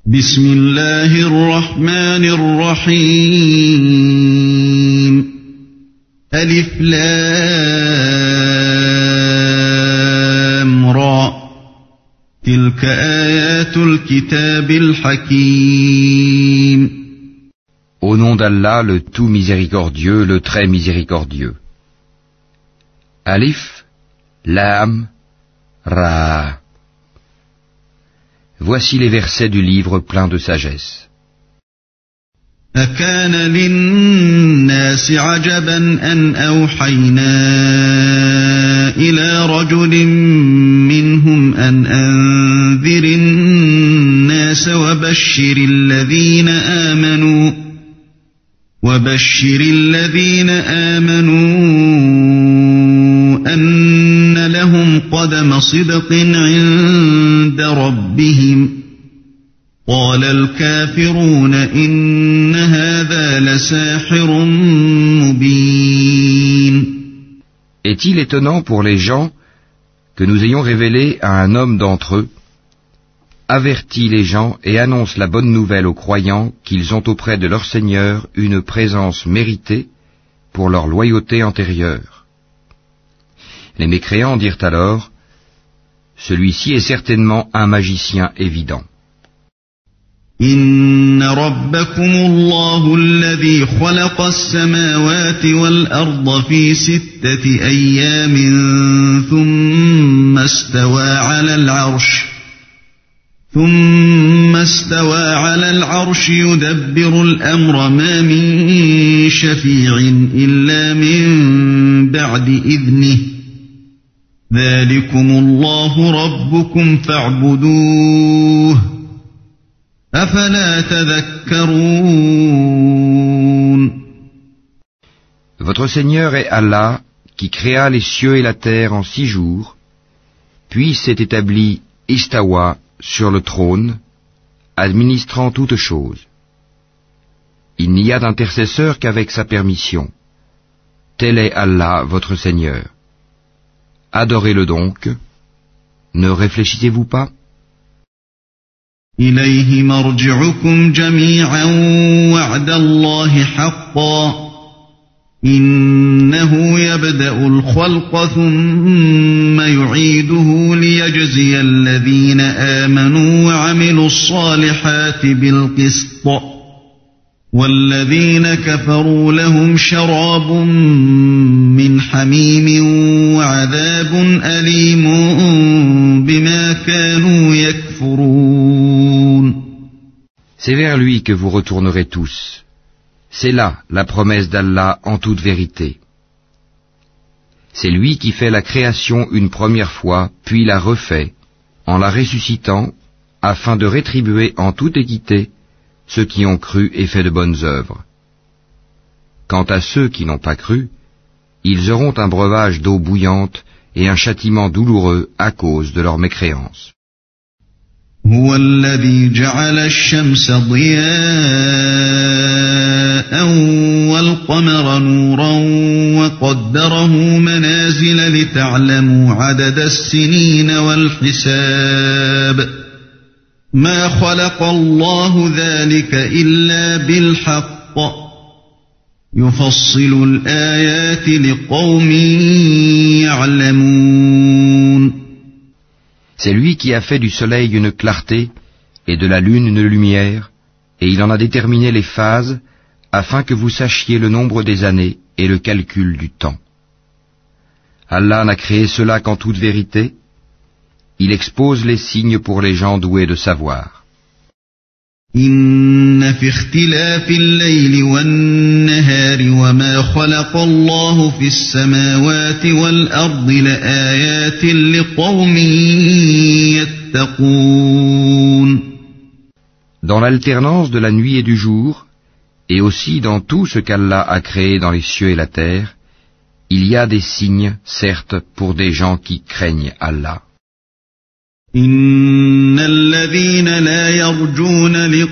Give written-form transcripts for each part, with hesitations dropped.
بسم الله الرحمن الرحيم ألف لام را تلك آيات الكتاب الحكيم. Au nom d'Allah, le tout miséricordieux, le très miséricordieux. Alif, Lam, Ra. Voici les versets du livre plein de sagesse. أكان للناس عجبا أن أوحينا إلى رجل منهم أن أنذر الناس وبشر الذين آمنوا أن لهم قدم صدق عند ربهم قال الكافرون إن هذا لساحر مبين. Est-il étonnant pour les gens que nous ayons révélé à un homme d'entre eux, avertit les gens et annonce la bonne nouvelle aux croyants qu'ils ont auprès de leur Seigneur une présence méritée pour leur loyauté antérieure. Les mécréants dirent alors, celui-ci est certainement un magicien évident. Inna rabbakumullahu alladhi khalaqa as-samawati wal-arda fi sittati ayyamin thumma istawa 'ala al-'arshi yudabbiru al-amra ma min shafi'in illa min ba'di idhnihi dhalikumullahu rabbukum fa'buduhu afala tadhakkarun. Votre Seigneur est Allah qui créa les cieux et la terre en 6 jours, puis s'est établi Istawa sur le trône, administrant toutes choses. Il n'y a d'intercesseur qu'avec sa permission. Tel est Allah, votre Seigneur. Adorez-le donc. Ne réfléchissez-vous pas? إليه مرجعكم جميعا وعد الله حقا إنه يبدأ الخلق ثم يعيده ليجزي الذين آمنوا وعملوا الصالحات بالقسط والذين كفروا لهم شراب من حميم وعذاب أليم بما كانوا يكفرون. C'est vers lui que vous retournerez tous. C'est là la promesse d'Allah en toute vérité. C'est lui qui fait la création une première fois, puis la refait, en la ressuscitant, afin de rétribuer en toute équité ceux qui ont cru et fait de bonnes œuvres. Quant à ceux qui n'ont pas cru, ils auront un breuvage d'eau bouillante et un châtiment douloureux à cause de leur mécréance. هو الذي جعل الشمس ضياء والقمر نورا وقدره منازل لتعلموا عدد السنين والحساب ما خلق الله ذلك إلا بالحق يفصل الآيات لقوم يعلمون. C'est lui qui a fait du soleil une clarté et de la lune une lumière, et il en a déterminé les phases afin que vous sachiez le nombre des années et le calcul du temps. Allah n'a créé cela qu'en toute vérité. Il expose les signes pour les gens doués de savoir. إن في اختلاف الليل والنهار وما خلق الله في السماوات والأرض لآيات لقوم يتقون. Dans l'alternance de la nuit et du jour, et aussi dans tout ce qu'Allah a créé dans les cieux et la terre, il y a des signes, certes, pour des gens qui craignent Allah. إن الذين لا يرجون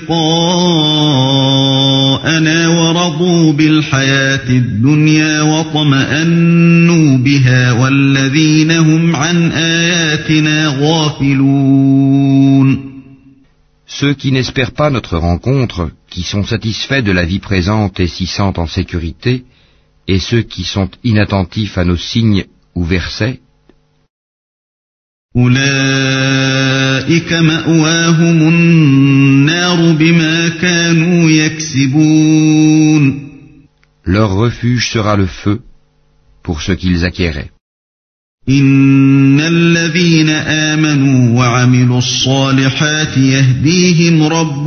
لقاءنا ورضوا بالحياة الدنيا واطمأنوا بها والذين هم عن آياتنا غافلون. Ceux qui n'espèrent pas notre rencontre, qui sont satisfaits de la vie présente et s'y sentent en sécurité, et ceux qui sont inattentifs à nos signes ou versets, أولئك مأواهم النار بما كانوا يكسبون. leur refuge sera le feu pour ce qu'ils acquéraient. إن الذين آمنوا وعملوا الصالحات يهديهم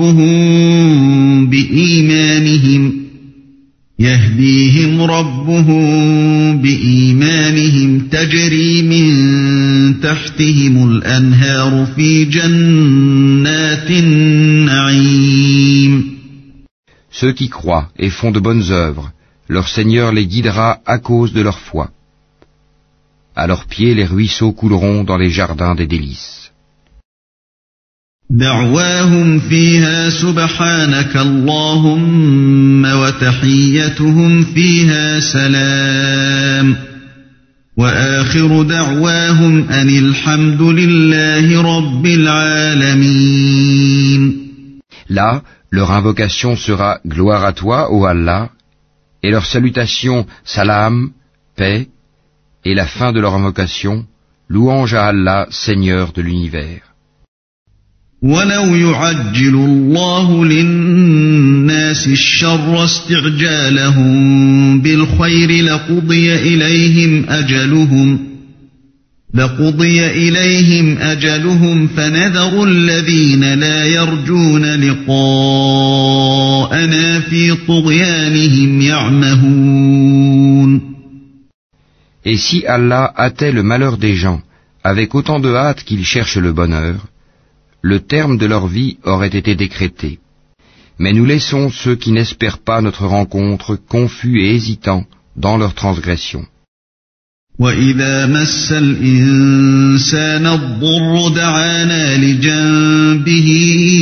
ربهم بإيمانهم تجري من تحتهم الأنهار في جنات النعيم. Ceux qui croient et font de bonnes œuvres, leur Seigneur les guidera à cause de leur foi. À leurs pieds, les ruisseaux couleront dans les jardins des délices. دعواهم فيها سبحانك اللهم وتحيتهم فيها سلام وآخر دعواهم أن الحمد لله رب العالمين. Là, leur invocation sera gloire à toi, ô Allah, et leur salutation salam, paix, et la fin de leur invocation, louange à Allah, Seigneur de l'univers. وَلَوْ يُعَجِّلُ اللَّهُ لِلنَّاسِ الشَّرَّ اسْتِعْجَالَهُم بِالْخَيْرِ لَقُضِيَ إِلَيْهِمْ أَجَلُهُمْ فَنَذَرُ الَّذِينَ لَا يَرْجُونَ لِقَاءَنَا فِي طُغْيَانِهِمْ يَعْمَهُونَ. Et si Allah hâtait le malheur des gens avec autant de hâte qu'ils cherchent le bonheur, le terme de leur vie aurait été décrété. Mais nous laissons ceux qui n'espèrent pas notre rencontre confus et hésitants dans leur transgression. وَإِذَا مَسَّ الْإِنسَانَ الضُّرُّ دَعَانَا لِجَنبِهِ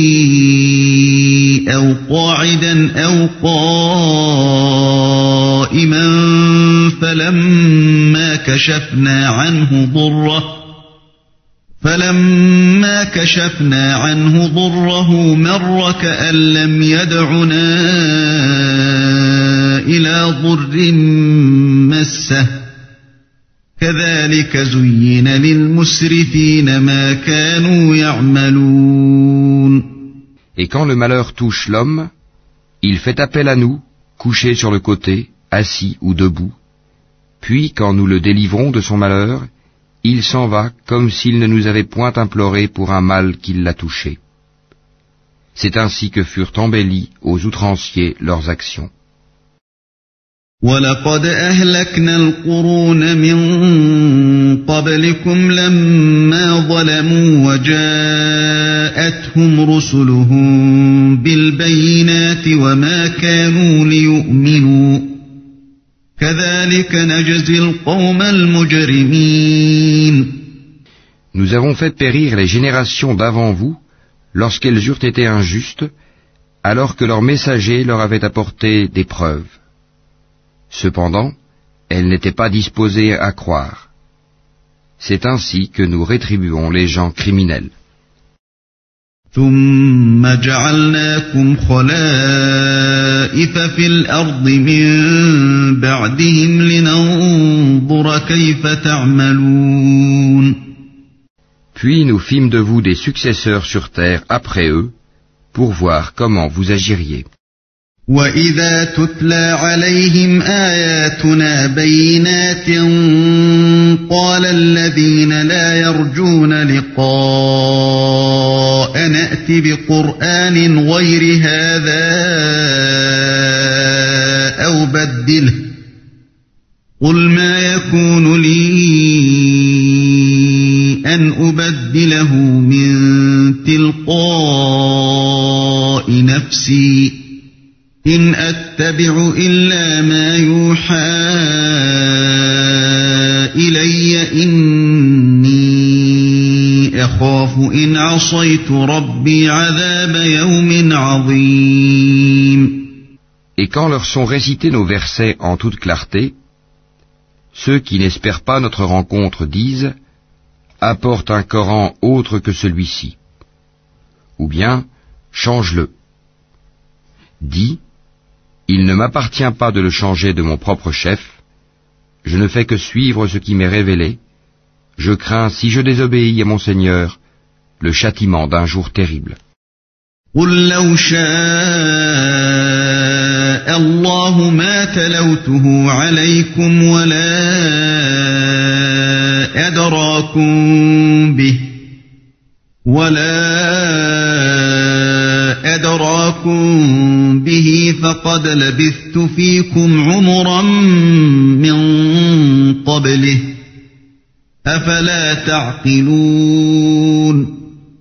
أَوْ قَاعِدًا أَوْ قَائِمًا فَلَمَّا كَشَفْنَا عَنْهُ ضُرَّهُ مَرَّ كَأَن لَّمْ يَدْعُنَا إِلَى ضُرٍّ مَّسَّهُ كَذَلِكَ زُيِّنَ لِلْمُسْرِفِينَ مَا كَانُوا يَعْمَلُونَ. Et quand le malheur touche l'homme, il fait appel à nous, couché sur le côté, assis ou debout. Puis, quand nous le délivrons de son malheur, il s'en va comme s'il ne nous avait point imploré pour un mal qui l'a touché. C'est ainsi que furent embellies aux outranciers leurs actions. وَلَقَدْ أَهْلَكْنَا الْقُرُونَ مِنْ قَبْلِكُمْ لَمَّا ظَلَمُوا وَجَاءَتْهُمْ رُسُلُهُم بِالْبَيِّنَاتِ وَمَا كَانُوا لِيُؤْمِنُوا كَذَلِكَ نَجْزِي الْقَوْمَ الْمُجْرِمِينَ. Nous avons fait périr les générations d'avant vous lorsqu'elles eurent été injustes, alors que leurs messagers leur avaient apporté des preuves. Cependant, elles n'étaient pas disposées à croire. C'est ainsi que nous rétribuons les gens criminels. ثُمَّ جَعَلْنَاكُمْ خَلَائِفَ فِي الْأَرْضِ مِن بَعْدِهِمْ لِنَنظُرَ كَيْفَ تَعْمَلُونَ. Puis nous fîmes de vous des successeurs sur terre après eux, pour voir comment vous agiriez. وَإِذَا تُتْلَى عَلَيْهِمْ آيَاتُنَا بَيِّنَاتٍ قَالَ الَّذِينَ لَا يَرْجُونَ لِقَاءَنَا ائْتِ بِقُرْآنٍ غَيْرِ هَذَا أَوْ بَدِّلْهُ قُلْ مَا يَكُونُ لِي أَنْ أُبَدِّلَهُ مِنْ تِلْقَاءِ نَفْسِي إِنْ أَتَّبِعُ إِلَّا مَا يُوحَى إِلَيَّ إِنِّي أَخَافُ إِنْ عَصَيْتُ رَبِّي عَذَابَ يَوْمٍ عَظِيمٍ. Et quand leur sont récités nos versets en toute clarté, ceux qui n'espèrent pas notre rencontre disent « Apporte un Coran autre que celui-ci » ou bien change-le. Dis, il ne m'appartient pas de le changer de mon propre chef, je ne fais que suivre ce qui m'est révélé, je crains, si je désobéis à mon Seigneur, le châtiment d'un jour terrible. قل لو شاء الله ما تلوته عليكم ولا أدراكم به فقد لبثت فيكم عمرا من قبله أفلا تعقلون.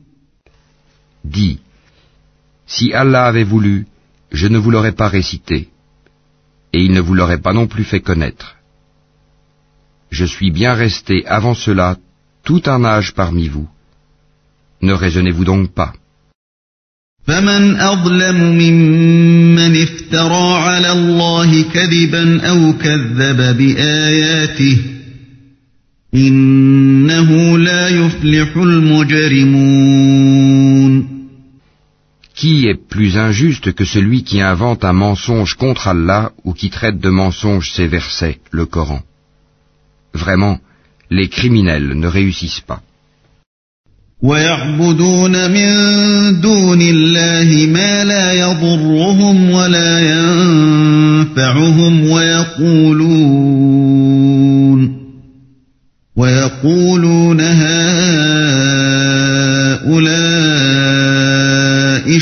Dis, si Allah avait voulu, je ne vous l'aurais pas récité, et il ne vous l'aurait pas non plus fait connaître. Je suis bien resté avant cela tout un âge parmi vous. Ne raisonnez-vous donc pas. فمن أظلم ممن افترى على الله كذبا أو كذب بآياته إنه لا يفلح المجرمون. Qui est plus injuste que celui qui invente un mensonge contre Allah ou qui traite de mensonge ces versets, le Coran? Vraiment, les criminels ne réussissent pas. وَيَعْبُدُونَ مِن دُونِ اللَّهِ مَا لَا يَضُرُّهُمْ وَلَا يَنفَعُهُمْ وَيَقُولُونَ هَؤُلَاءِ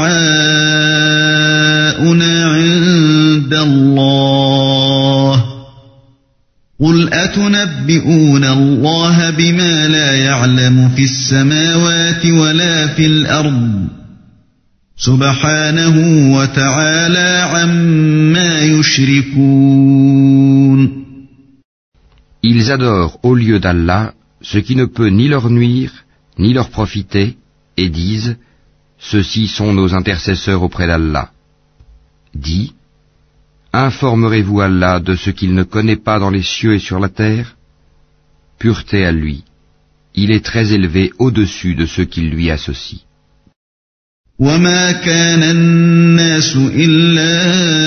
شُفَعَاؤُنَا عِندَ اللَّهِ قُلْ أَتُنَبِّئُونَ اللَّهَ بِمَا لَا يَعْلَمُ فِي السَّمَاوَاتِ وَلَا فِي الْأَرْضِ سُبْحَانَهُ وَتَعَالَى عَمَّا يُشْرِكُونَ. Ils adorent au lieu d'Allah ce qui ne peut ni leur nuire, ni leur profiter, et disent, ceux-ci sont nos intercesseurs auprès d'Allah. Dis, informerez-vous Allah de ce qu'il ne connaît pas dans les cieux et sur la terre? Pureté à lui, il est très élevé au-dessus de ceux qui lui associent. وَمَا كَانَ النَّاسُ إِلَّا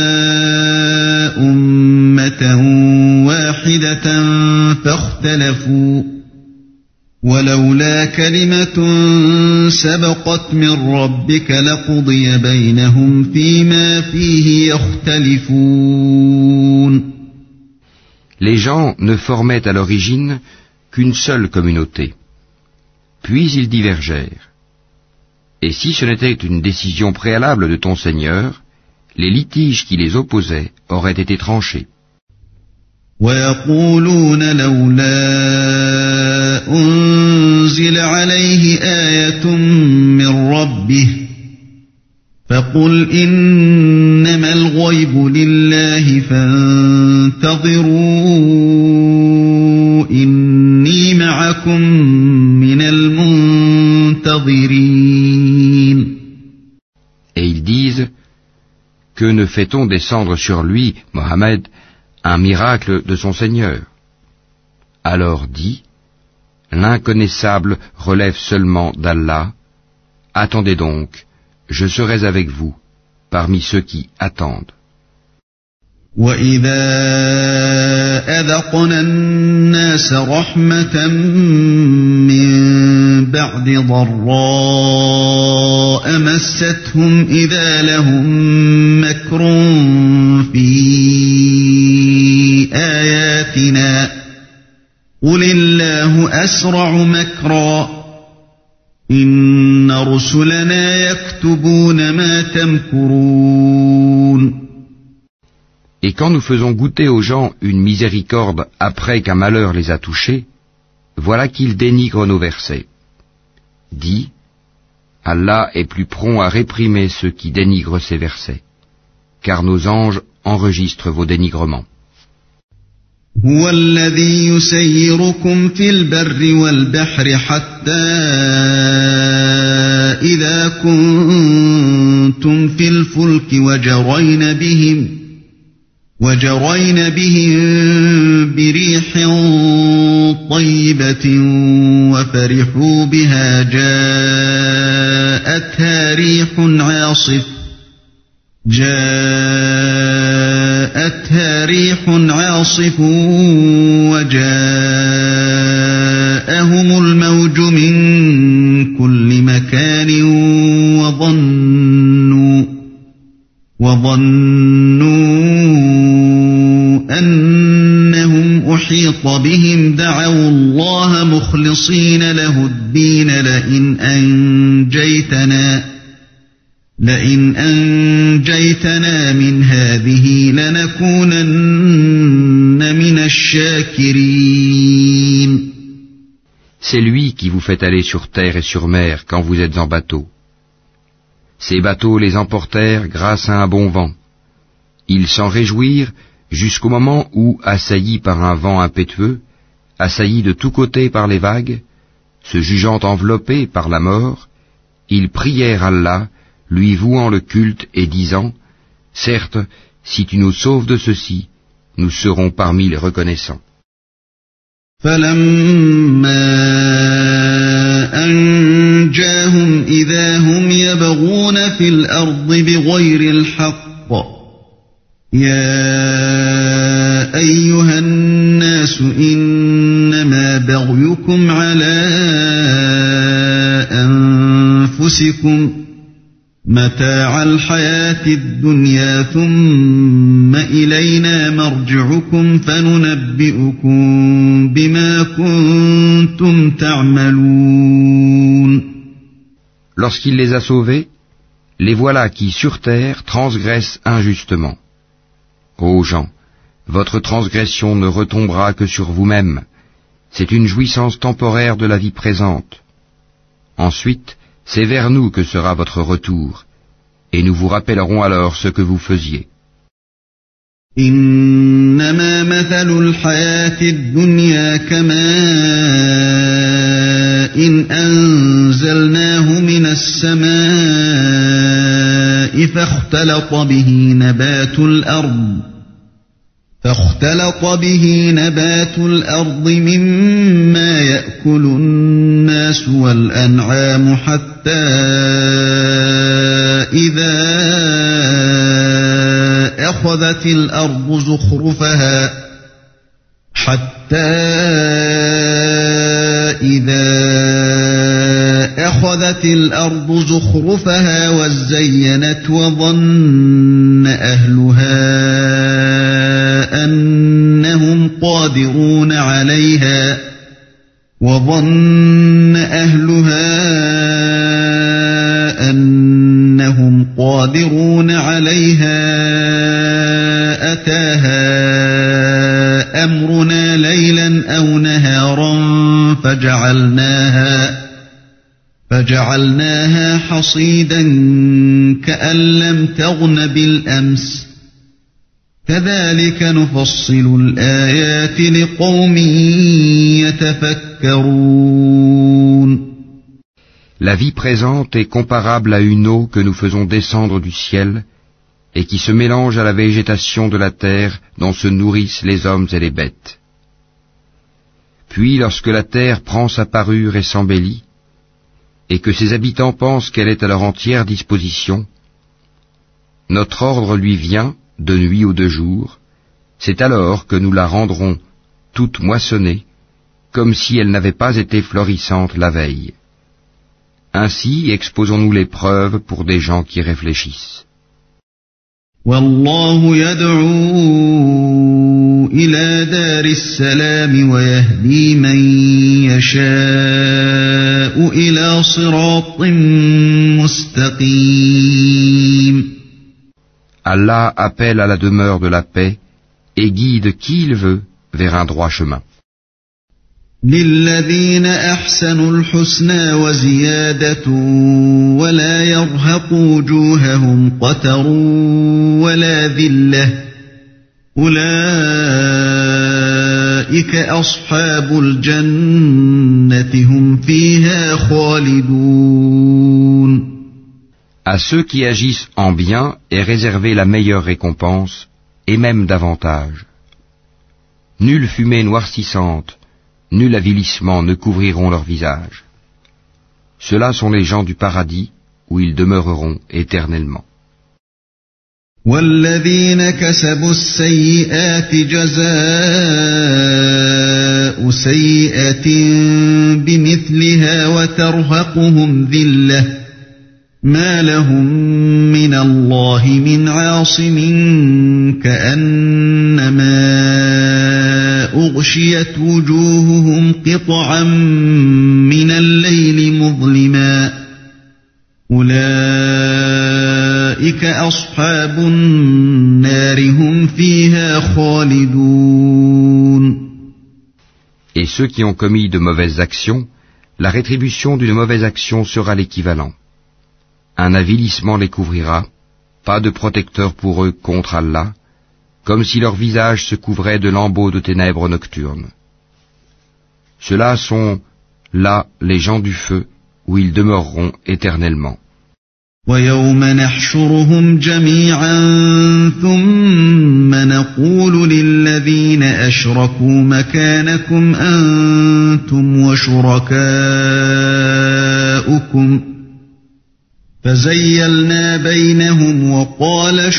أُمَّةً وَاحِدَةً فَاخْتَلَفُوا وَلَوْلَا كَلِمَةٌ سَبَقَتْ مِنْ رَبِّكَ لَقُضِيَ بَيْنَهُمْ فِيمَا فِيهِ يَخْتَلِفُونَ. Les gens ne formaient à l'origine qu'une seule communauté. Puis ils divergèrent. Et si ce n'était une décision préalable de ton Seigneur, les litiges qui les opposaient auraient été tranchés. وَيَقُولُونَ لَوْلَا أُنْزِلَ عَلَيْهِ آيَةٌ مِّن رَّبِّهِ فَقُلْ إِنَّمَا الْغَيْبُ لِلَّهِ فَانتَظِرُوا إِنِّي مَعَكُمْ مِنَ الْمُنتَظِرِينَ. Et ils disent, que ne fait-on descendre sur lui, Mohammed, un miracle de son Seigneur? Alors dis, l'inconnaissable relève seulement d'Allah, attendez donc, je serai avec vous, parmi ceux qui attendent. وَإِذَا أَذَقْنَا النَّاسَ رَحْمَةً مِّن بَعْدِ ضَرَّاءَ مَسَّتْهُمْ إِذَا لَهُم مَّكْرٌ فِي آيَاتِنَا قُلِ اللَّهُ أَسْرَعُ مَكْرًا إِنَّ رُسُلَنَا يَكْتُبُونَ مَا تَمْكُرُونَ. Et quand nous faisons goûter aux gens une miséricorde après qu'un malheur les a touchés, voilà qu'ils dénigrent nos versets. Dis, Allah est plus prompt à réprimer ceux qui dénigrent ses versets, car nos anges enregistrent vos dénigrements. هو الذي يسيركم في البر والبحر حتى إذا كنتم في الفلك وجرين بهم بريح طيبة وفرحوا بها جاءتها ريح عاصف وجاءهم الموج من كل مكان وظنوا أنهم أحيط بهم دعوا الله مخلصين له الدين لئن أنجيتنا من هذه لنكونن من الشاكرين. C'est lui qui vous fait aller sur terre et sur mer quand vous êtes en bateau. Ces bateaux les emportèrent grâce à un bon vent. Ils s'en réjouirent jusqu'au moment où, assaillis par un vent impétueux, assaillis de tous côtés par les vagues, se jugeant enveloppés par la mort, ils prièrent Allah, lui vouant le culte et disant « Certes, si tu nous sauves de ceci, nous serons parmi les reconnaissants. » فَلَمَّا أَنْجَاهُمْ إِذَا هُمْ يَبْغُونَ فِي الْأَرْضِ بِغَيْرِ الْحَقِّ يَا أَيُّهَا النَّاسُ إِنَّمَا بَغْيُكُمْ عَلَى أَنفُسِكُمْ متاع الحياة الدنيا ثم إلينا مرجعكم فننبئكم بما كنتم تعملون. Lorsqu'il les a sauvés, les voilà qui sur terre transgressent injustement. Ô gens, votre transgression ne retombera que sur vous-même. C'est une jouissance temporaire de la vie présente. Ensuite, c'est vers nous que sera votre retour, et nous vous rappellerons alors ce que vous faisiez. إنما مثل الحياة الدنيا كماء أنزلناه من السماء فاختلط به نبات الأرض مما يأكل الناس والأنعام حتى إذا أخذت الأرض زخرفها وزينت وظن أهلها أنهم قادرون عليها أتاها أمرنا ليلا أو نهارا فجعلناها حصيدا كأن لم تغن بالأمس كذلك نفصل الآيات لقوم يتفكرون. La vie présente est comparable à une eau que nous faisons descendre du ciel et qui se mélange à la végétation de la terre dont se nourrissent les hommes et les bêtes. Puis lorsque la terre prend sa parure et s'embellit, et que ses habitants pensent qu'elle est à leur entière disposition, notre ordre lui vient, de nuit ou de jour, c'est alors que nous la rendrons toute moissonnée, comme si elle n'avait pas été florissante la veille. Ainsi exposons-nous les preuves pour des gens qui réfléchissent. والله يدعو إلى دار السلام ويهدي من يشاء إلى صراط مستقيم. Allah appelle à la demeure de la paix et guide qui il veut vers un droit chemin. للذين أحسنوا الحسنى وزيادة ولا يرهق وجوههم قتر ولا ذلة أولئك أصحاب الجنة هم فيها خالدون. À ceux qui agissent en bien est réservée la meilleure récompense, et même davantage. Nulle fumée noircissante, nul avilissement ne couvriront leur visage. Ceux-là sont les gens du paradis, où ils demeureront éternellement. والذين كسبوا السيئات جزاء سيئة بمثلها وترهقهم ذلة ما لهم من الله من عاصم كأنما أغشيت وجوههم قطعا من الليل مظلما أولئك أصحاب النار هم فيها خالدون. Et ceux qui ont commis de mauvaises actions, la rétribution d'une mauvaise action sera l'équivalent. Un avilissement les couvrira, pas de protecteur pour eux contre Allah, comme si leur visage se couvrait de lambeaux de ténèbres nocturnes. Ceux-là sont, là, les gens du feu, où ils demeureront éternellement. وَيَوْمَ نَحْشُرُهُمْ جَمِيعًا ثُمَّ نَقُولُ لِلَّذِينَ أَشْرَكُوا مَكَانَكُمْ أَنْتُمْ وَشُرَكَاؤُكُمْ فَزَيَّلْنَا بَيْنَهُمْ وَقَالَ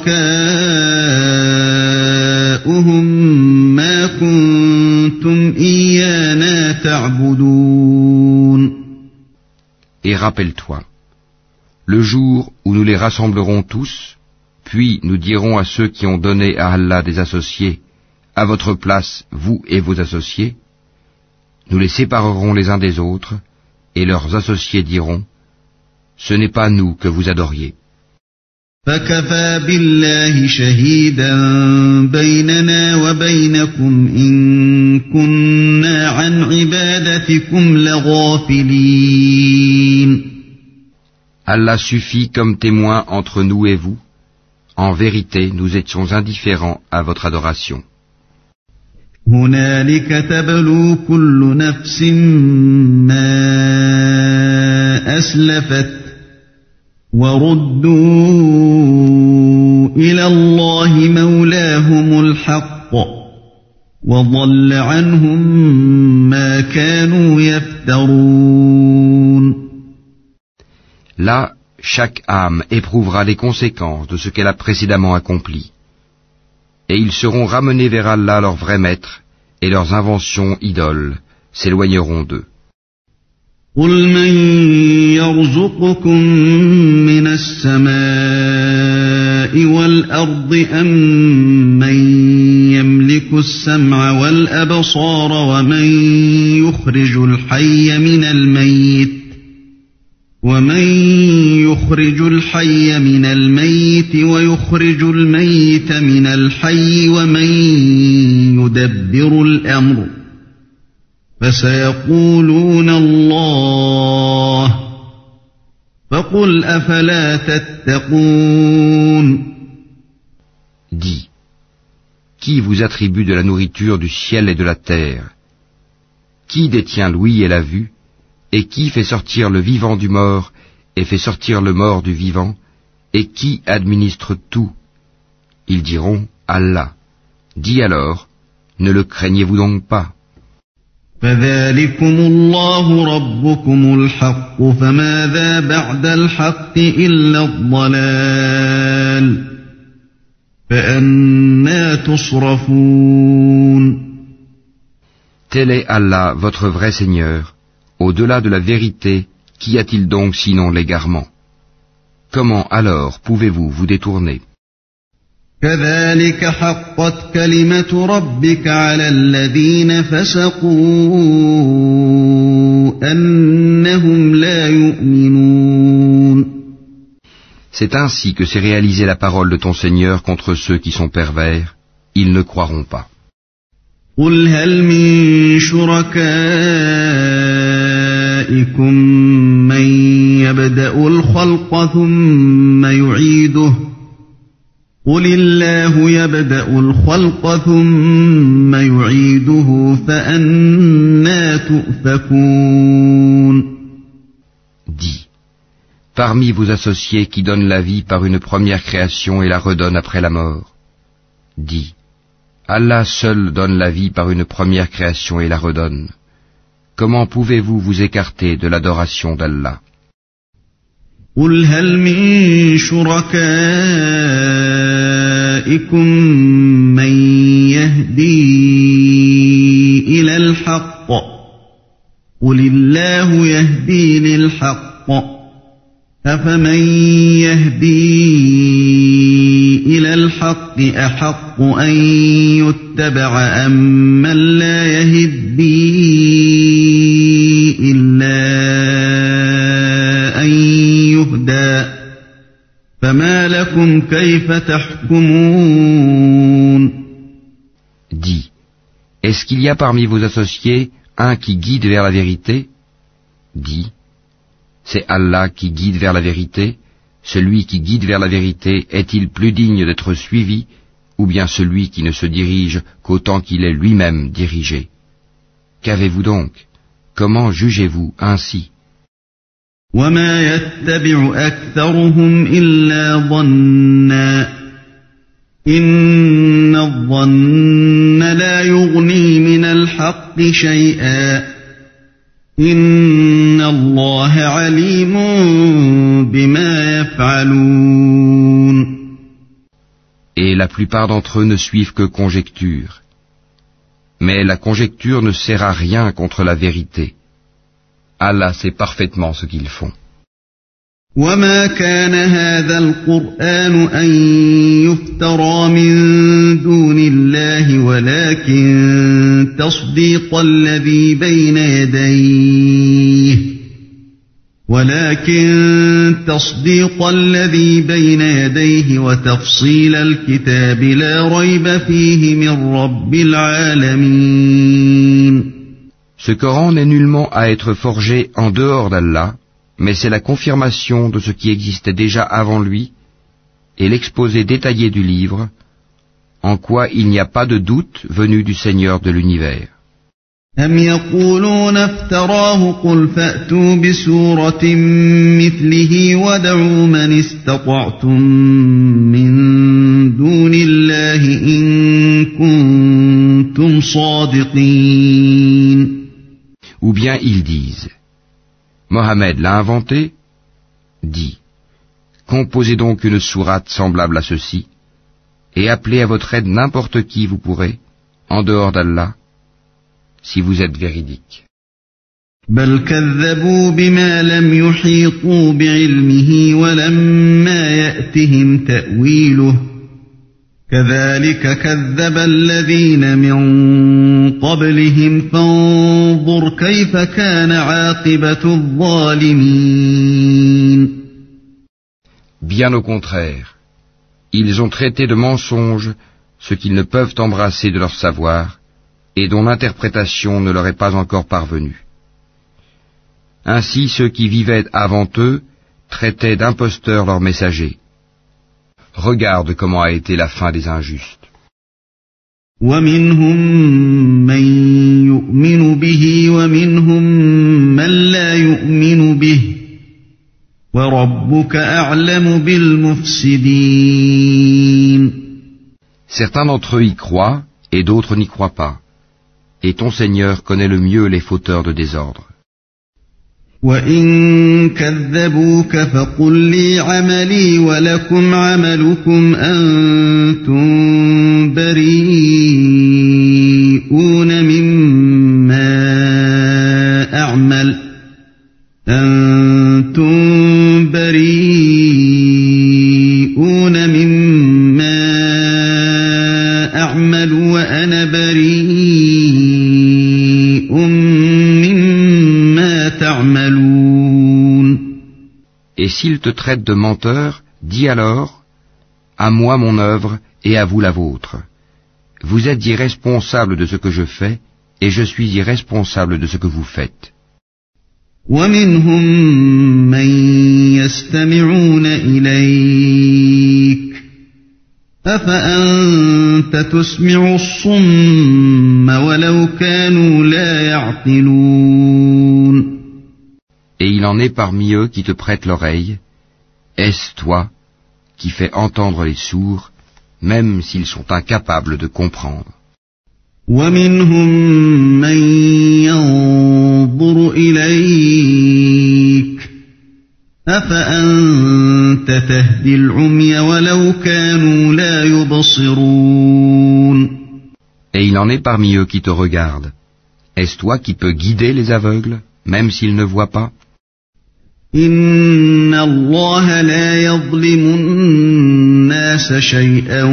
شُرَكَاؤُهُمْ مَا كُنْتُمْ إِيَّانَا تَعْبُدُونَ. Et rappelle-toi, le jour où nous les rassemblerons tous, puis nous dirons à ceux qui ont donné à Allah des associés, à votre place, vous et vos associés, nous les séparerons les uns des autres, et leurs associés diront, ce n'est pas nous que vous adoriez. فَكَفَى بِاللَّهِ شَهِيدًا بَيْنَنَا وَبَيْنَكُمْ إِن كُنَّا عَنْ عِبَادَتِكُمْ لَغَافِلِينَ. Allah suffit comme témoin entre nous et vous. En vérité, nous étions indifférents à votre adoration. هُنَالِكَ تَبْلُو كُلُّ نَفْسٍ مَا أَسْلَفَتْ وَرُدُّوا إِلَى اللَّهِ مَوْلَاهُمُ الْحَقِّ وَضَلَّ عَنْهُمْ مَا كَانُوا يَفْتَرُونَ. Là, chaque âme éprouvera les conséquences de ce qu'elle a précédemment accompli. Et ils seront ramenés vers Allah leur vrai maître, et leurs inventions idoles s'éloigneront d'eux. قُلْ مَنْ يَرْزُقُكُمْ مِنَ السَّمَاءِ وَالْأَرْضِ أَمَّنْ يَمْلِكُ السَّمْعَ وَالْأَبْصَارَ وَمَنْ يُخْرِجُ الْحَيَّ مِنَ الْمَيِّتِ وَيُخْرِجُ الْمَيِّتَ مِنَ الْحَيِّ وَمَنْ يُدَبِّرُ الْأَمْرَ فَسَيَقُولُونَ اللَّهُ فَقُلْ أَفَلَا تَتَّقُونَ. Dis, qui vous attribue de la nourriture du ciel et de la terre? Qui détient l'ouïe et la vue? Et qui fait sortir le vivant du mort et fait sortir le mort du vivant? Et qui administre tout? Ils diront, Allah. Dis alors, ne le craignez-vous donc pas? فَذَلِكُمُ اللَّهُ رَبُّكُمُ الْحَقُّ فَمَاذَا بَعْدَ الْحَقِّ إِلَّا الضَّلَالُ فَأَنَّى تُصْرَفُونَ. Tel est Allah, votre vrai Seigneur. Au-delà de la vérité, qu'y a-t-il donc sinon l'égarement? Comment alors pouvez-vous vous détourner? كَذَلِكَ حَقَّتْ كَلِمَةُ رَبِّكَ عَلَى الَّذِينَ فَسَقُوا أَنَّهُمْ لَا يُؤْمِنُونَ. C'est ainsi que s'est réalisée la parole de ton Seigneur contre ceux qui sont pervers. Ils ne croiront pas. قُلْ هَلْ مِن شُرَكَائِكُم مَّن يَبْدَأُ الْخَلْقَ ثُمَّ يُعِيدُهُ قُلِ اللَّهُ يَبْدَأُ الْخَلْقَ ثُمَّ يُعِيدُهُ فَأَنَّىٰ تُؤْفَكُونَ. Dis, parmi vos associés qui donnent la vie par une première création et la redonnent après la mort, Dis, Allah seul donne la vie par une première création et la redonne. Comment pouvez-vous vous écarter de l'adoration d'Allah? قل هل من شركائكم من يهدي إلى الحق قل الله يهدي للحق أفمن يهدي إلى الحق أحق أن يتبع أم من لا يهدي إلا أن يهدى فما لكم كيف تحكمون. Dis, est-ce qu'il y a parmi vos associés un qui guide vers la vérité? Dis, c'est Allah qui guide vers la vérité. Celui qui guide vers la vérité est-il plus digne d'être suivi, ou bien celui qui ne se dirige qu'autant qu'il est lui-même dirigé? Qu'avez-vous donc? Comment jugez-vous ainsi? وما يتبع أكثرهم إلا ظنا إن الظن لا يغني من الحق شيئا إن الله عليم بما يفعلون. Et la plupart d'entre eux ne suivent que conjecture. Mais la conjecture ne sert à rien contre la vérité. Allah sait parfaitement ce qu'ils font. وما كان هذا القرآن أن يفترى من دون الله ولكن تصديق الذي بين يديه وتفصيل الكتاب لا ريب فيه من رب العالمين. Ce Coran n'est nullement à être forgé en dehors d'Allah, mais c'est la confirmation de ce qui existait déjà avant lui et l'exposé détaillé du livre, en quoi il n'y a pas de doute venu du Seigneur de l'univers. أم يقولون افتراه قل فأتوا بسورة مثله وادعوا من استطعتم من دون الله إن كنتم صادقين. Ou bien ils disent, Mohammed l'a inventé? Dis, composez donc une sourate semblable à ceci, et appelez à votre aide n'importe qui vous pourrez, en dehors d'Allah, si vous êtes véridique. بل كذبوا بما لم يحيطوا بعلمه ولما يأتهم تأويله كذلك كذب الذين من قبلهم فانظر كيف كان عاقبة الظالمين. Bien au contraire, ils ont traité de mensonge ce qu'ils ne peuvent embrasser de leur savoir et dont l'interprétation ne leur est pas encore parvenue. Ainsi ceux qui vivaient avant eux traitaient d'imposteurs leurs messagers. Regarde comment a été la fin des injustes. ومنهم من يؤمن به ومنهم من لا يؤمن به وربك أعلم بالمفسدين. Certains d'entre eux y croient et d'autres n'y croient pas. Et ton Seigneur connaît le mieux les fauteurs de désordre. وَإِن كَذَّبُوكَ فَقُل لِّي عَمَلِي وَلَكُمْ عَمَلُكُمْ أَنتُم بَرِيئُونَ مِمَّا أَعْمَلُ وَأَنَا بَرِيءٌ مِّمَّا تَعْمَلُونَ. Et s'ils te traitent de menteur, dis alors, à moi mon œuvre et à vous la vôtre. Vous êtes irresponsables de ce que je fais, et je suis irresponsable de ce que vous faites. وَمِنْهُمْ مَنْ يَسْتَمِعُونَ إِلَيْكَ أَفَأَنْتَ تُسْمِعُ الصُّمَّ وَلَوْ كَانُوا لَا يَعْقِلُونَ. Et il en est parmi eux qui te prêtent l'oreille. Est-ce toi qui fais entendre les sourds, même s'ils sont incapables de comprendre. ومنهم من ينظر إليك أفأنت تهدي العمي ولو كانوا لا يبصرون. Et il en est parmi eux qui te regardent. Est-ce toi qui peux guider les aveugles, même s'ils ne voient pas? إن الله لا يظلم الناس شيئا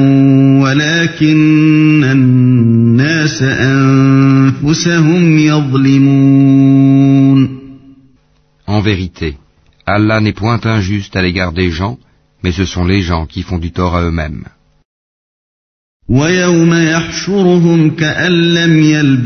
ولكن الناس أنفسهم يظلمون. En vérité, Allah n'est point injuste à l'égard des gens, mais ce sont les gens qui font du tort à eux-mêmes. ويوم يحشرهم كأن لم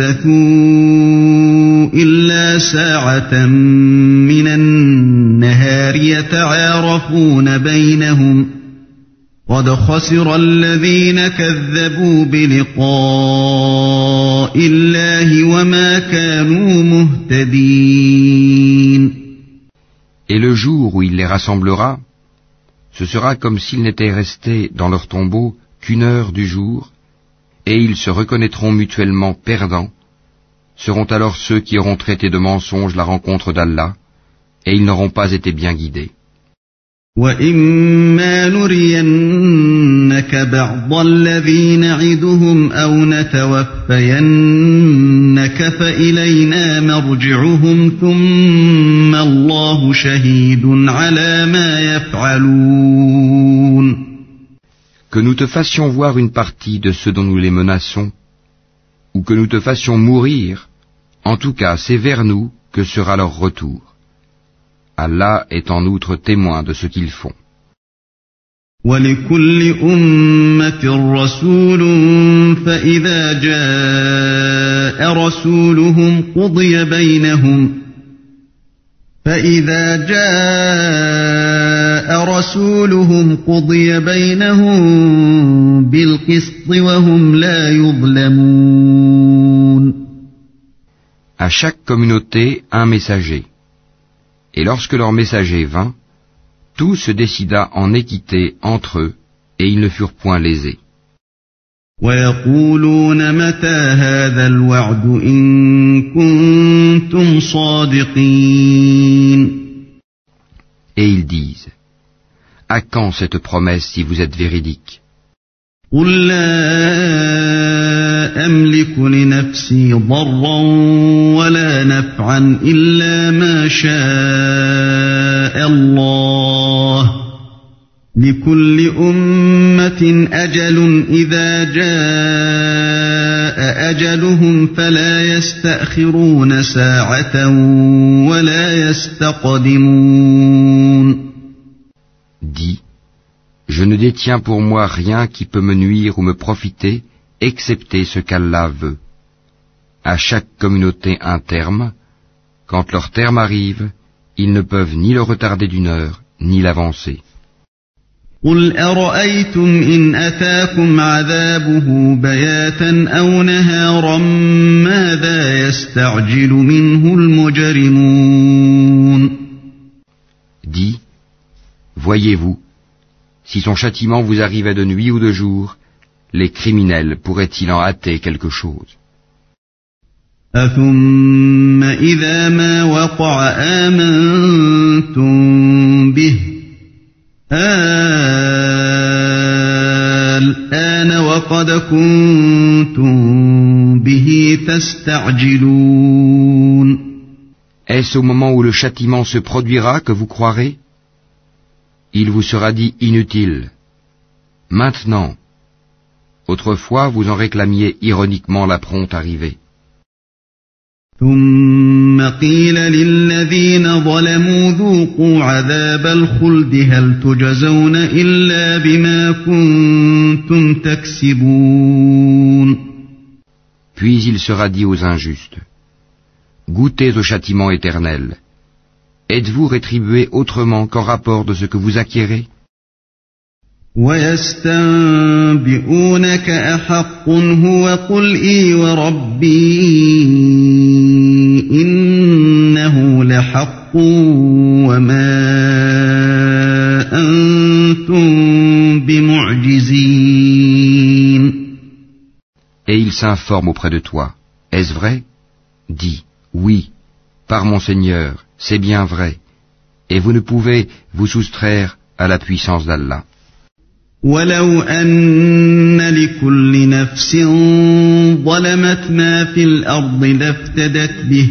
يلبثوا إلا ساعة من النهار يتعارفون بينهم قد خسر الذين كذبوا بلقاء الله وما كانوا مهتدين. Et le jour où il les rassemblera, ce sera comme s'ils n'étaient restés dans leur tombeau qu'une heure du jour, et ils se reconnaîtront mutuellement perdants, seront alors ceux qui auront traité de mensonge la rencontre d'Allah, et ils n'auront pas été bien guidés. وَإِمَّا نُرِيَنَّكَ بَعْضَ الَّذِي نَعِدُهُمْ أَوْ نَتَوَفَّيَنَّكَ فَإِلَيْنَا مَرْجِعُهُمْ ثُمَّ اللَّهُ شَهِيدٌ عَلَى مَا يَفْعَلُونَ. Que nous te fassions voir une partie de ceux dont nous les menaçons, ou que nous te fassions mourir, en tout cas c'est vers nous que sera leur retour. Allah est en outre témoin de ce qu'ils font. وَلِكُلِّ أُمَّةٍ رَّسُولٌ فَإِذَا جَاءَ رَسُولُهُمْ قُضِيَ بَيْنَهُم بِالْقِسْطِ وَهُمْ لَا يُظْلَمُونَ. À chaque communauté, un messager. Et lorsque leur messager vint, tout se décida en équité entre eux, et ils ne furent point lésés. وَيَقُولُونَ مَتَى هَذَا الْوَعْدُ إِن كُنتُمْ صَادِقِينَ. Et ils disent, à quand cette promesse si vous êtes véridiques? قُل لَّا أَمْلِكُ لِنَفْسِي ضَرًّا وَلَا نَفْعًا إِلَّا مَا شَاءَ اللَّهُ لِكُلِّ أُمَّةٍ أَجَلٌ إِذَا جَاءَ أَجَلُهُمْ فَلَا يَسْتَأْخِرُونَ سَاعَةً وَلَا يَسْتَقْدِمُونَ. Dis, je ne détiens pour moi rien qui peut me nuire ou me profiter, excepté ce qu'Allah veut. À chaque communauté un terme, quand leur terme arrive, ils ne peuvent ni le retarder d'une heure, ni l'avancer. قُلْ أَرَأَيْتُمْ إِنْ أَتَاكُمْ عَذَابُهُ بَيَاتًا أَوْ نَهَارًا مَاذَا يَسْتَعْجِلُ مِنْهُ الْمُجْرِمُونَ. Dis, voyez-vous, si son châtiment vous arrivait de nuit ou de jour, les criminels pourraient-ils en hâter quelque chose? أَثُمَّ إِذَا مَا وَقَعَ آمَنْتُمْ بِهِ الآن وقد كنتم به تستعجلون. Est-ce au moment où le châtiment se produira que vous croirez? Il vous sera dit inutile. Maintenant. Autrefois, vous en réclamiez ironiquement la prompte arrivée. ثم قيل للذين ظلموا ذوقوا عذاب الخلد هل تجزون إلا بما كنتم تكسبون. Puis il sera dit aux injustes, goûtez au châtiment éternel. Êtes-vous rétribués autrement qu'en rapport de ce que vous acquérez? وَيَسْتَنبِئُونَكَ أَحَقٌّ هُوَ قُلْ إِي وَرَبِّي إِنَّهُ لَحَقٌّ وَمَا أَنْتُمْ بِمُعْجِزِينَ. et ils s'informent auprès de toi. Est-ce vrai? Dis, oui, par mon Seigneur, c'est bien vrai, et vous ne pouvez vous soustraire à la puissance d'Allah. ولو أن لكل نفس ظلمت ما في الأرض لافتدت به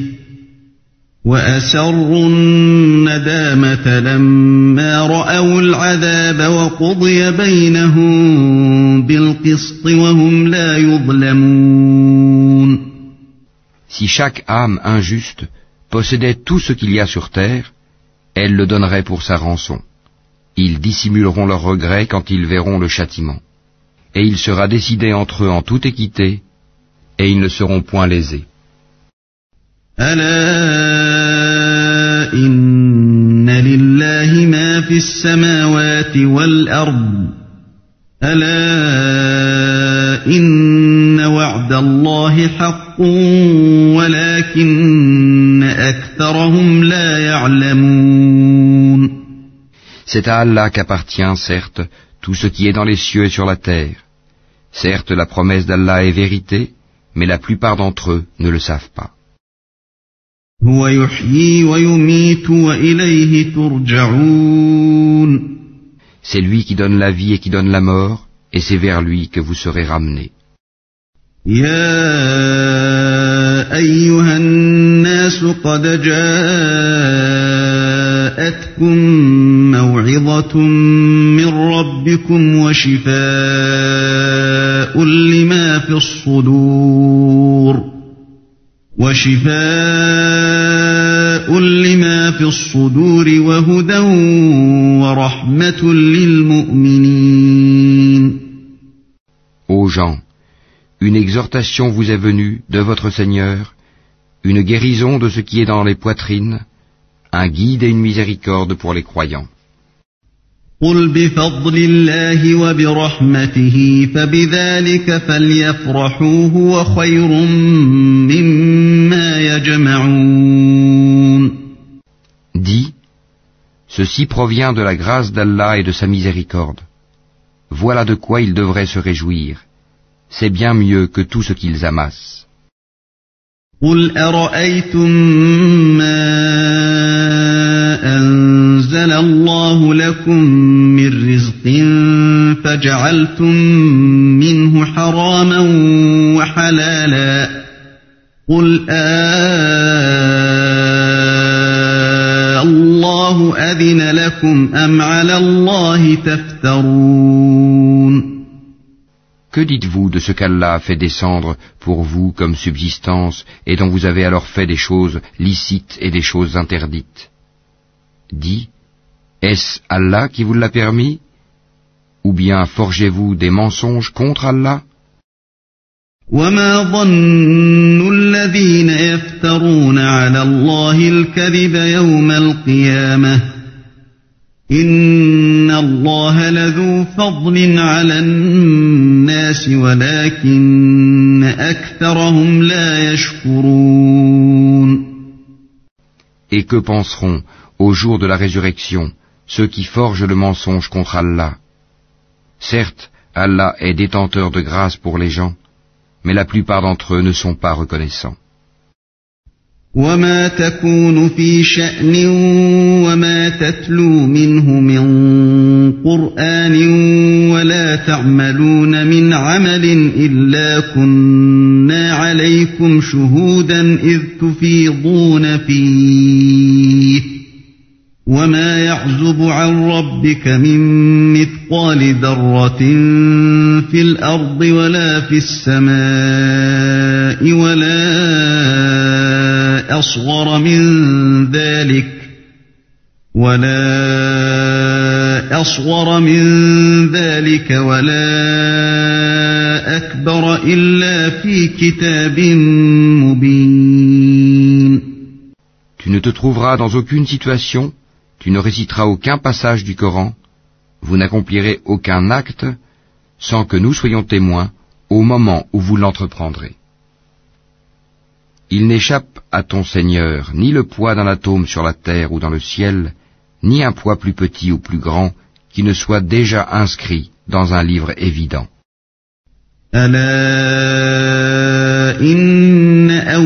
وأسروا الندامة لما رأوا العذاب وقضي بينهم بالقسط وهم لا يظلمون. Si chaque âme injuste possédait tout ce qu'il y a sur terre, elle le donnerait pour sa rançon. Ils dissimuleront leurs regrets quand ils verront le châtiment. Et il sera décidé entre eux en toute équité, et ils ne seront point lésés. ألا إن لله ما في السماوات والأرض ألا إن وعد الله حق ولكن أكثرهم لا يعلمون. C'est à Allah qu'appartient, certes, tout ce qui est dans les cieux et sur la terre. Certes, la promesse d'Allah est vérité, mais la plupart d'entre eux ne le savent pas. هو يحيي ويميت وإليه ترجعون. C'est lui qui donne la vie et qui donne la mort, et c'est vers lui que vous serez ramenés. يا أيها الناس قد جاءتكم موعظة من ربكم وشفاء لما في الصدور وهدى ورحمة للمؤمنين. Ô gens, une exhortation vous est venue de votre Seigneur, une guérison de ce qui est dans les poitrines, un guide et une miséricorde pour les croyants. قل بفضل الله وبرحمته فبذلك فليفرحوا هو خير مما يجمعون. Dis, ceci provient de la grâce d'Allah et de sa miséricorde. Voilà de quoi ils devraient se réjouir. C'est bien mieux que tout ce qu'ils amassent. قل أرأيتم ما أنزل الله لكم من رزق فجعلتم منه حراما وحلالا قل الله أذن لكم أم على الله تفترون. Que dites-vous de ce qu'Allah a fait descendre pour vous comme subsistance et dont vous avez alors fait des choses licites et des choses interdites? Dis, est-ce Allah qui vous l'a permis? Ou bien forgez-vous des mensonges contre Allah? وما ظن الذين يفترون على الله الكذب يوم القيامة إن الله لذو فضل على الناس ولكن أكثرهم لا يشكرون. Et que penseront, au jour de la résurrection, ceux qui forgent le mensonge contre Allah? Certes, Allah est détenteur de grâce pour les gens, mais la plupart d'entre eux ne sont pas reconnaissants. وما تكون في شأن وما تتلو منه من قرآن ولا تعملون من عمل إلا كنا عليكم شهودا إذ تفيضون فيه وما يعزب عن ربك من مثقال ذرة في الأرض ولا في السماء ولا أصغر من ذلك ولا أكبر إلا في كتاب مبين. Tu ne te trouveras dans aucune situation, tu ne réciteras aucun passage du Coran, vous n'accomplirez aucun acte sans que nous soyons témoins au moment où vous l'entreprendrez. Il n'échappe à ton Seigneur ni le poids d'un atome sur la terre ou dans le ciel, ni un poids plus petit ou plus grand qui ne soit déjà inscrit dans un livre évident. ألا إن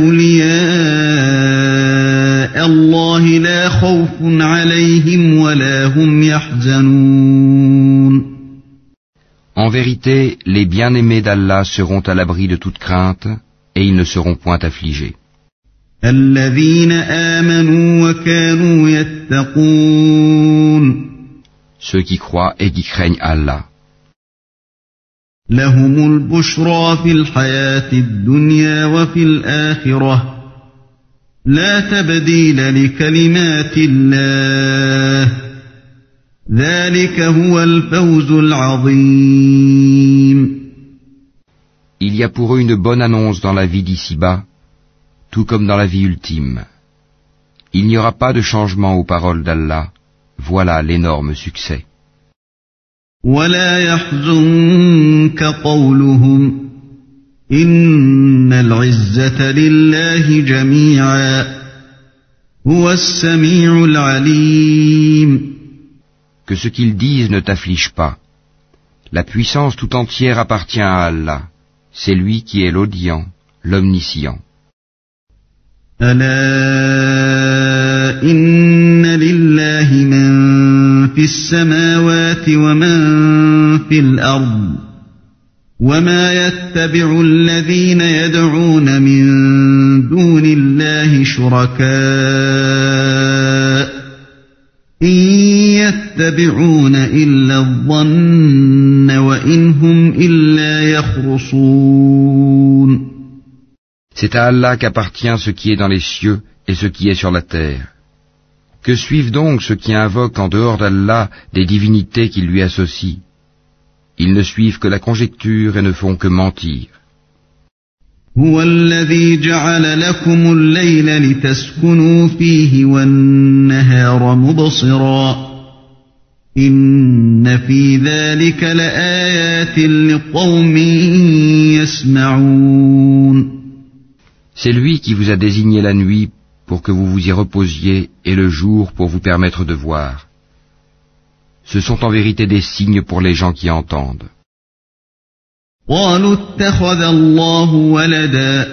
أولياء الله لا خوف عليهم ولا هم يحزنون. En vérité, les bien-aimés d'Allah seront à l'abri de toute crainte et ils ne seront point affligés. الذين آمنوا وكانوا يتقون. Ceux qui croient et qui craignent Allah. لهم البشرى في الحياة الدنيا وفي الآخرة لا تبديل لكلمات الله ذلك هو الفوز العظيم. Il y a pour eux une bonne annonce dans la vie d'ici-bas, tout comme dans la vie ultime. Il n'y aura pas de changement aux paroles d'Allah, voilà l'énorme succès. ولا يحزنك قولهم إن العزة لله جميعا هو السميع العليم. Que ce qu'ils disent ne t'afflige pas. La puissance tout entière appartient à Allah. C'est lui qui est l'audient, l'omniscient. ألا إن لله من في السماوات ومن في الأرض وما يتبع الذين يدعون من دون الله شركاء إن يتبعون إلا الظن وإن هم إلا يخرصون. C'est à Allah qu'appartient ce qui est dans les cieux et ce qui est sur la terre. Que suivent donc ceux qui invoquent en dehors d'Allah des divinités qu'ils lui associent? Ils ne suivent que la conjecture et ne font que mentir. هو الذي جعل لكم الليل لتسكنوا فيه والنهار مبصرا إن في ذلك لآيات لقوم يسمعون. C'est lui qui vous a désigné la nuit pour que vous vous y reposiez et le jour pour vous permettre de voir. Ce sont en vérité des signes pour les gens qui entendent. قالوا اتخذ الله ولدا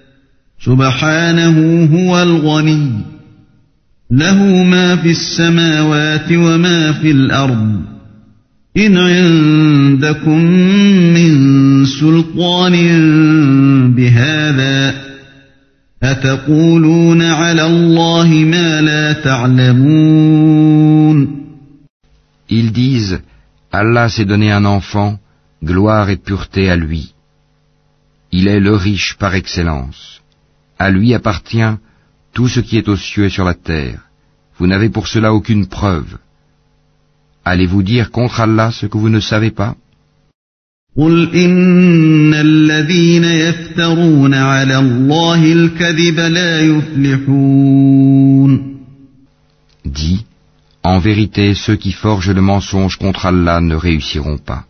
سبحانه هو الغني له ما في السماوات وما في الأرض إن عندكم من سلطان بهذا أتقولون على الله ما لا تعلمون. Ils disent, Allah s'est donné un enfant, gloire et pureté à lui. Il est le riche par excellence. À lui appartient tout ce qui est aux cieux et sur la terre. Vous n'avez pour cela aucune preuve. Allez-vous dire contre Allah ce que vous ne savez pas? قل إن الذين يفترون على الله الكذب لا يفلحون. Dis, en vérité, ceux qui forgent le mensonge contre Allah ne réussiront pas.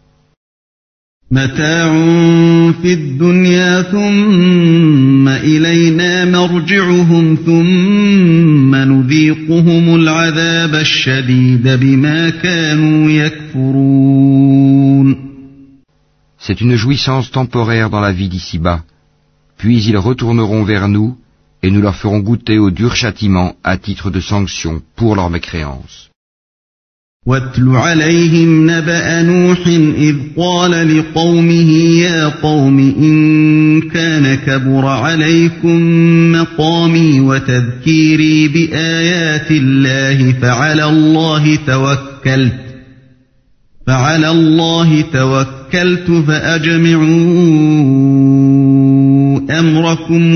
متاع في الدنيا ثم إلينا مرجعهم ثم نذيقهم العذاب الشديد بما كانوا يكفرون. C'est une jouissance temporaire dans la vie d'ici-bas, puis ils retourneront vers nous et nous leur ferons goûter au dur châtiment à titre de sanction pour leur mécréance. واتل عليهم نبأ نوح إذ قال لقومه يا قوم إن كان كبر عليكم مقامي وتذكيري بآيات الله فعلى الله توكلت فأجمعوا أمركم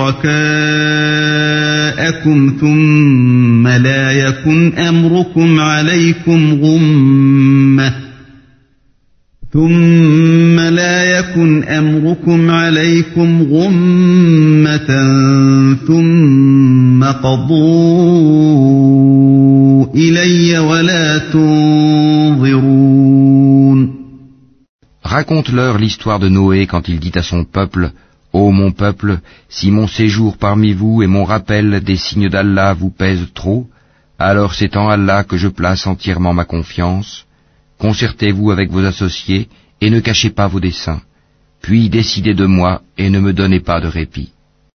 وشركاءكم ثم لا يكن أمركم عليكم غمة ثم قضوا إلي ولا تنظرون. Raconte-leur l'histoire de Noé quand il dit à son peuple, « Ô mon peuple, si mon séjour parmi vous et mon rappel des signes d'Allah vous pèsent trop, alors c'est en Allah que je place entièrement ma confiance. Concertez-vous avec vos associés et ne cachez pas vos desseins. puis décidez de moi et ne me donnez pas de répit.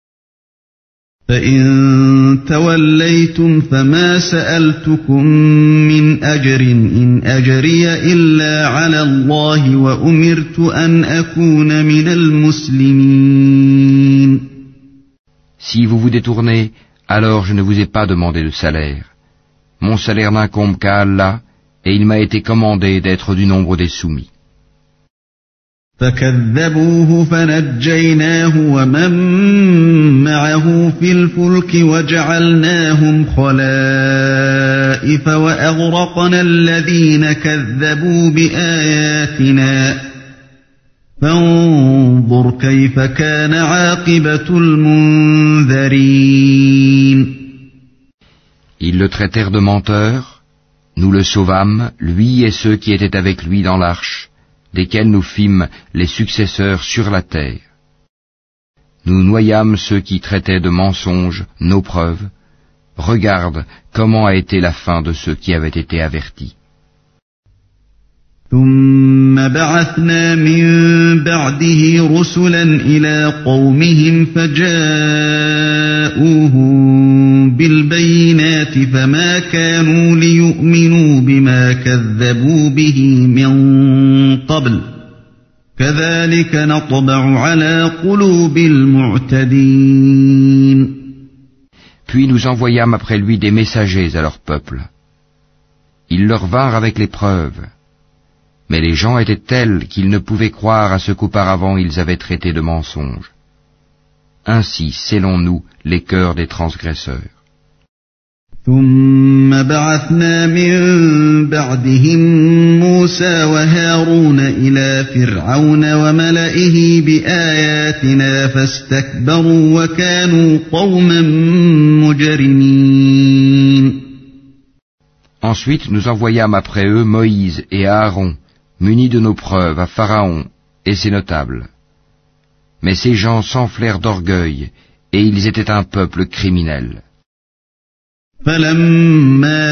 فإن توليتم فما سألتكم من أجر إن أجري إلا على الله وأمرت أن أكون من المسلمين. Si vous vous détournez, alors je ne vous ai pas demandé de salaire. Mon salaire n'incombe qu'à Allah, et il m'a été commandé d'être du nombre des soumis. فكذبوه فنجيناه ومن معه في الفلك وجعلناهم خلائف وأغرقنا الذين كذبوا بآياتنا فانظر كيف كان عاقبة المنذرين. Ils le traitèrent de menteur, nous le sauvâmes, lui et ceux qui étaient avec lui dans l'arche, desquels nous fîmes les successeurs sur la terre. Nous noyâmes ceux qui traitaient de mensonges nos preuves. Regarde comment a été la fin de ceux qui avaient été avertis. ثم بعثنا من بعده رسلا إلى قومهم فجاءوهم بالبينات فما كانوا ليؤمنوا بما كذبوا به من قبل كذلك نطبع على قلوب المعتدين. Puis nous envoyâmes après lui des messagers à leur peuple. Ils leur vinrent avec les preuves. Mais les gens étaient tels qu'ils ne pouvaient croire à ce qu'auparavant ils avaient traité de mensonges. Ainsi scellons-nous les cœurs des transgresseurs. ثم بعثنا من بعدهم موسى وهارون إلى فرعون وملئه بآياتنا فاستكبروا وكانوا قوما مجرمين. Ensuite nous envoyâmes après eux Moïse et Aaron, munis de nos preuves, à Pharaon et ses notables. Mais ces gens s'enflèrent d'orgueil, et ils étaient un peuple criminel. فلما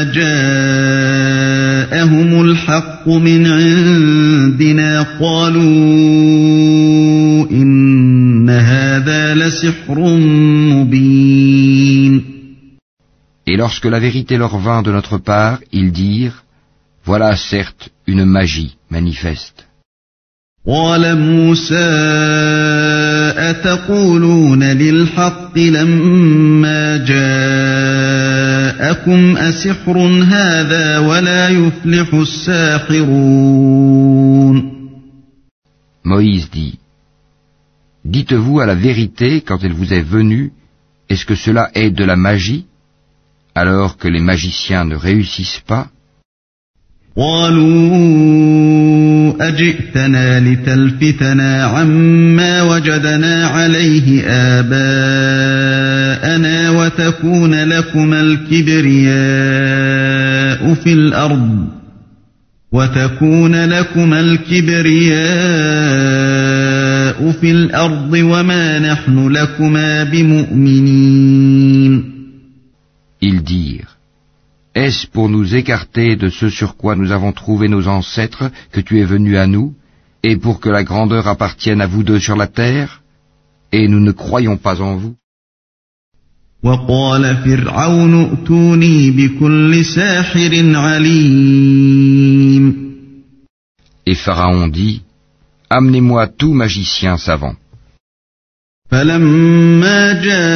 جاءهم الحق من عندنا قالوا إن هذا لسحر مبين. Et lorsque la vérité leur vint de notre part, ils dirent, voilà certes une magie manifeste. قال موسى أتقولون للحق لما جاءكم أسحر هذا ولا يفلح الساحرون. Moïse dit, dites-vous à la vérité quand elle vous est venue, est-ce que cela est de la magie, alors que les magiciens ne réussissent pas? قالوا أجئتنا لتلفتنا عما وجدنا عليه آباءنا وتكون لكما الكبرياء في الأرض وما نحن لكما بمؤمنين. Ils dirent, est-ce pour nous écarter de ce sur quoi nous avons trouvé nos ancêtres que tu es venu à nous, et pour que la grandeur appartienne à vous deux sur la terre, et nous ne croyons pas en vous? وقال فرعون ائتوني بكل ساحر عليم. Et Pharaon dit, amenez-moi tout magicien savant. فلما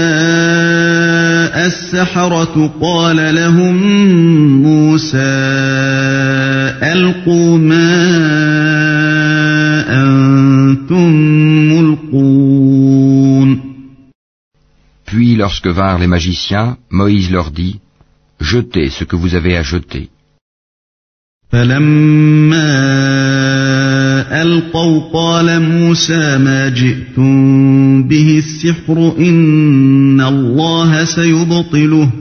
جاء السحرة قال لهم موسى ألقوا ما أنتم ملقون. Puis lorsque vinrent les magiciens, Moïse leur dit, jetez ce que vous avez à jeter. فلما ألقوا قال موسى ما جئتم به السحر إن الله سيبطله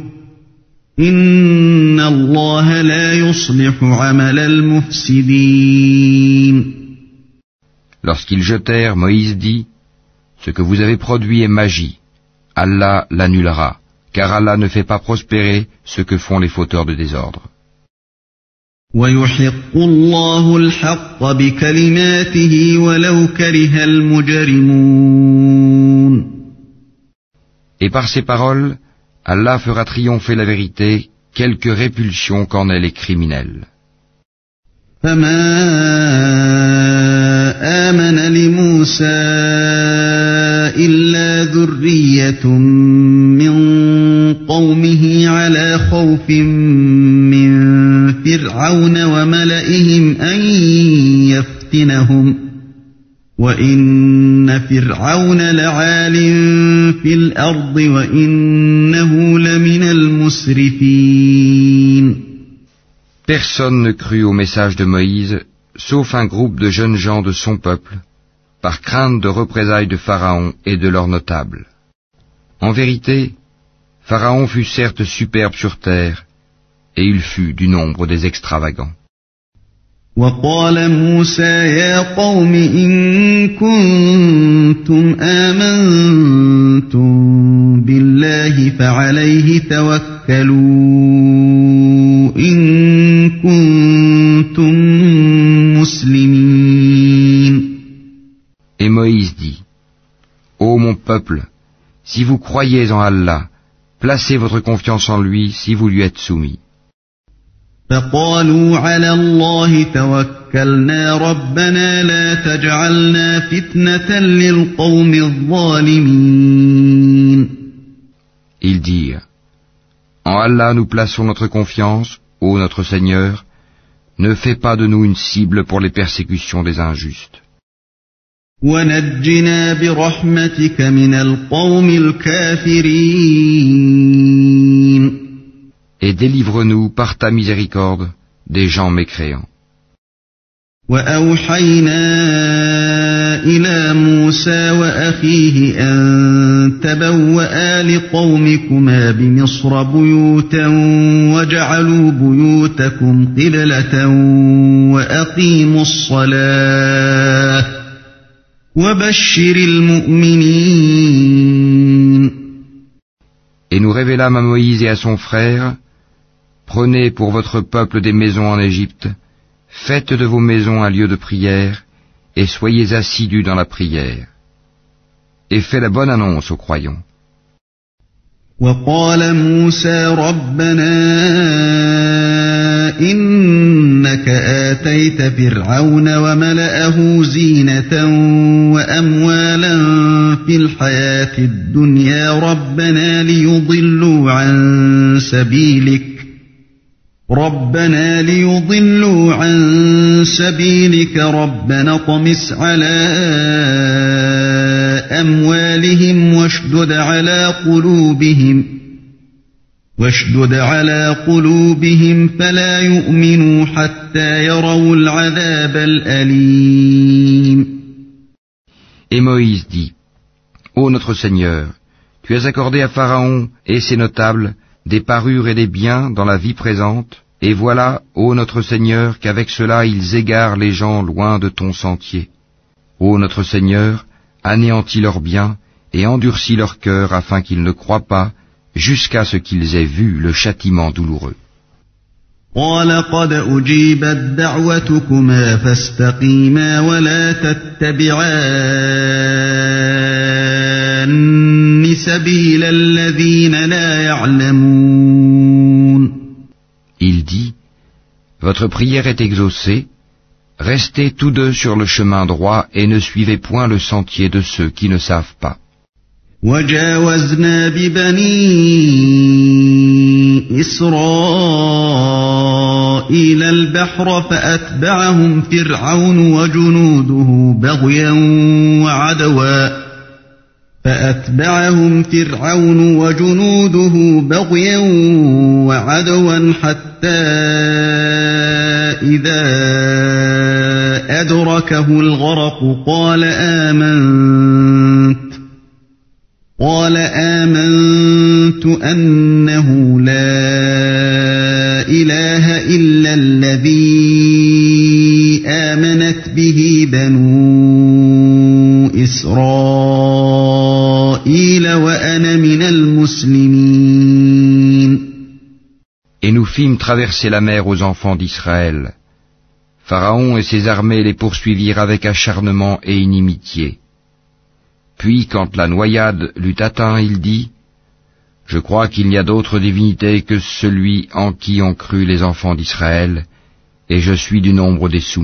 إن الله لا يصلح عمل المفسدين. Lorsqu'ils jetèrent, Moïse dit, ce que vous avez produit est magie. Allah l'annulera, car Allah ne fait pas prospérer ce que font les fauteurs de désordre. ويحق الله الحق بكلماته ولو كره المجرمون. Et par ces paroles, Allah fera triompher la vérité, quelque répulsion qu'en aient les criminels. فما آمن لموسى إلا ذرية من قومه على خوف من فرعون وملئهم أن يفتنهم وإن فرعون لعال في الأرض وإنه لمن المسرفين. Personne ne crut au message de Moïse, sauf un groupe de jeunes gens de son peuple, par crainte de représailles de Pharaon et de leurs notables. En vérité, Pharaon fut certes superbe sur terre, et il fut du nombre des extravagants. وقال موسى يا قوم إن كنتم آمنتم بالله فعليه توكلوا إن كنتم مسلمين. Et Moïse dit, Ô mon peuple, si vous croyez en Allah, placez votre confiance en lui si vous lui êtes soumis. فقالوا على الله توكلنا ربنا لا تجعلنا فتنة للقوم الظالمين. Ils dirent, En Allah nous plaçons notre confiance, ô notre Seigneur, ne fais pas de nous une cible pour les persécutions des injustes. ونجنا برحمتك من القوم الكافرين. Et délivre-nous par ta miséricorde des gens mécréants. وأوحينا إلى موسى وأخيه أن تبوأ لقومكما بمصر بيوتا وجعلوا بيوتكم قبلة وأقيموا الصلاة وبشر المؤمنين. Et nous révélâmes à Moïse et à son frère, Prenez pour votre peuple des maisons en Égypte, faites de vos maisons un lieu de prière, et soyez assidus dans la prière. Et fais la bonne annonce aux croyants. وقال موسى ربنا إنك آتيت فرعون وملأه زينة وأموالا في الحياة الدنيا ربنا ليضلوا عن سبيلك ربنا اطمس على أموالهم واشدد على قلوبهم فلا يؤمنوا حتى يروا العذاب الأليم. Et Moïse dit, Ô notre Seigneur, tu as accordé à Pharaon et ses notables des parures et des biens dans la vie présente, et voilà, ô notre Seigneur, qu'avec cela ils égarent les gens loin de ton sentier. Ô notre Seigneur, anéantis leurs biens et endurcis leur cœur afin qu'ils ne croient pas, jusqu'à ce qu'ils aient vu le châtiment douloureux. قال قد أجيبت دعوتكما فاستقيما ولا تتبعان سبيل الذين لا يعلمون. Il dit, Votre prière est exaucée, restez tous deux sur le chemin droit et ne suivez point le sentier de ceux qui ne savent pas. وجاوزنا ببني إسرائيل البحر فأتبعهم فرعون وجنوده بغيا وعدوا حتى إذا أدركه الغرق قال آمنت أنه لا إله إلا الذي آمنت به بنو إسرائيل وأنا من المسلمين. Et nous fîmes fîmes traverser la mer aux enfants d'Israël. Pharaon et ses armées les poursuivirent avec acharnement et inimitié. Puis, quand la noyade l'eut atteint, il dit : « Je crois qu'il n'y a d'autre divinité que celui en qui ont cru les enfants d'Israël, et je suis du nombre des soumis. »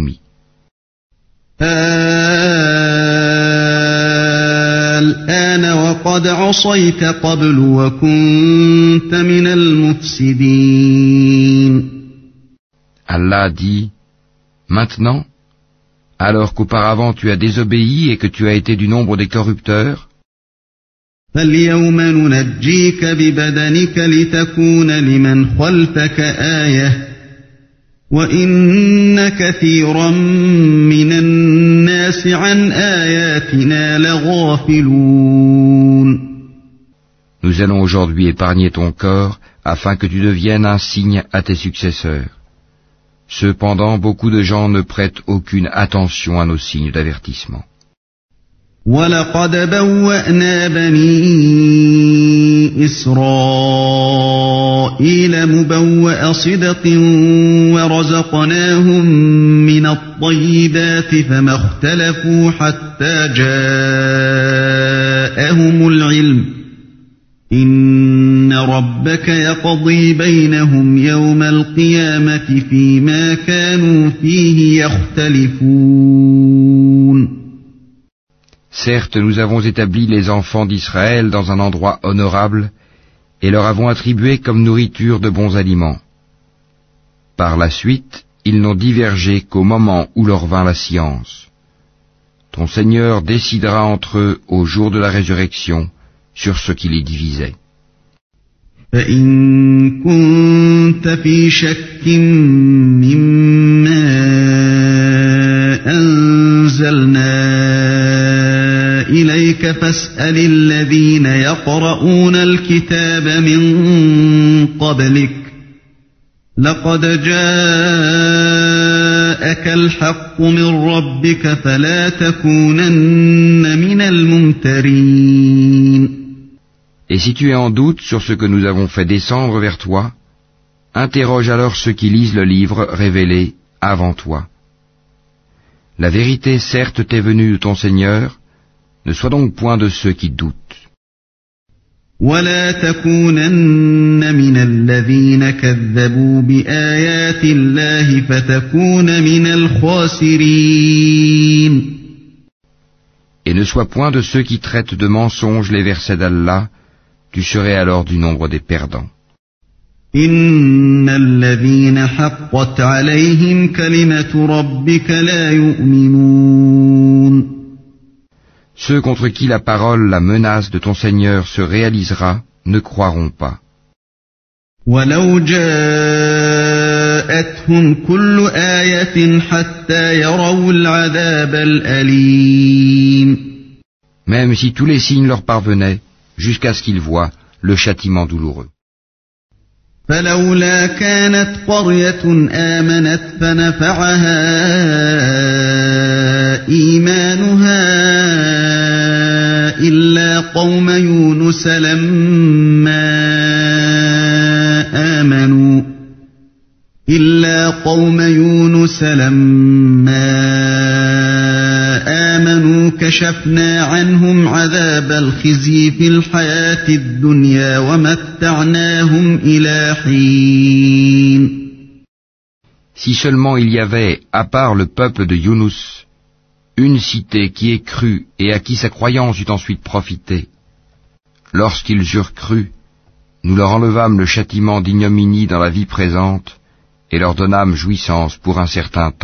Allah dit : « Maintenant, alors qu'auparavant tu as désobéi et que tu as été du nombre des corrupteurs, فَالْيَوْمَ نُنَجِّيكَ بِبَدَنِكَ لِتَكُونَ لِمَنْ خَلْفَكَ آيَةً وَإِنَّ كَثِيرًا مِّنَ النَّاسِ عَنْ آيَاتِنَا لَغَافِلُونَ. Nous allons aujourd'hui épargner ton corps afin que tu deviennes un signe à tes successeurs. Cependant, beaucoup de gens ne prêtent aucune attention à nos signes d'avertissement. وَلَقَدْ بَوَّأْنَا بَنِي إِسْرَائِيلَ مُبَوَّأَ صِدْقٍ وَرَزَقْنَاهُم مِّنَ الطَّيِّبَاتِ فَمَا اخْتَلَفُوا حَتَّىٰ جَاءَهُمُ الْعِلْمُ إِنَّ رَبَّكَ يَقْضِي بَيْنَهُمْ يَوْمَ الْقِيَامَةِ فِيمَا كَانُوا فِيهِ يَخْتَلِفُونَ. Certes, nous avons établi les enfants d'Israël dans un endroit honorable et leur avons attribué comme nourriture de bons aliments. Par la suite, ils n'ont divergé qu'au moment où leur vint la science. Ton Seigneur décidera entre eux au jour de la résurrection sur ce qui les divisait. فَإِن كُنتَ فِي شَكٍّ مِّمَّا أَنزَلْنَا إِلَيْكَ فَاسْأَلِ الَّذِينَ يَقْرَؤُونَ الْكِتَابَ مِن قَبْلِكَ لَقَدْ جَاءَكَ الْحَقُّ مِن رَّبِّكَ فَلَا تَكُونَنَّ مِنَ الْمُمْتَرِينَ. Et si tu es en doute sur ce que nous avons fait descendre vers toi, interroge alors ceux qui lisent le livre révélé avant toi. La vérité certes t'est venue de ton Seigneur, ne sois donc point de ceux qui doutent. وَلَا تَكُونَنَّ مِنَ الَّذِينَ كَذَّبُوا بِآيَاتِ اللَّهِ فَتَكُونَ مِنَ الْخَاسِرِينَ. Et ne sois point de ceux qui traitent de mensonges les versets d'Allah, tu serais alors du nombre des perdants. إِنَّ الَّذِينَ حَقَّتْ عَلَيْهِمْ كَلِمَةُ رَبِّكَ لَا يُؤْمِنُونَ. Ceux contre qui la parole, la menace de ton Seigneur se réalisera, ne croiront pas. وَلَوْ جَاءَتْهُمْ كُلُّ آيَةٍ حَتَّى يَرَوْا الْعَذَابَ الْأَلِيمَ. Même si tous les signes leur parvenaient, jusqu'à ce qu'ils voient le châtiment douloureux. فَلَوْلَا كَانَتْ قَرْيَةٌ آمَنَتْ فَنَفَعَهَا إِيمَانُهَا إِلَّا قَوْمَ يُونُسَ لَمَّا آمَنُوا كَشَفْنَا عَنْهُمْ عَذَابَ الْخِزْيِ فِي الْحَيَاةِ الدُّنْيَا وَمَتَّعْنَاهُمْ إِلَىٰ حِينٍ. Si seulement il y avait, à part le peuple de Younous, une cité qui ait cru et à qui sa croyance eut ensuite profité. Lorsqu'ils eurent cru, nous leur enlevâmes le châtiment d'ignominie dans la vie présente et leur donnâmes jouissance pour un certain temps.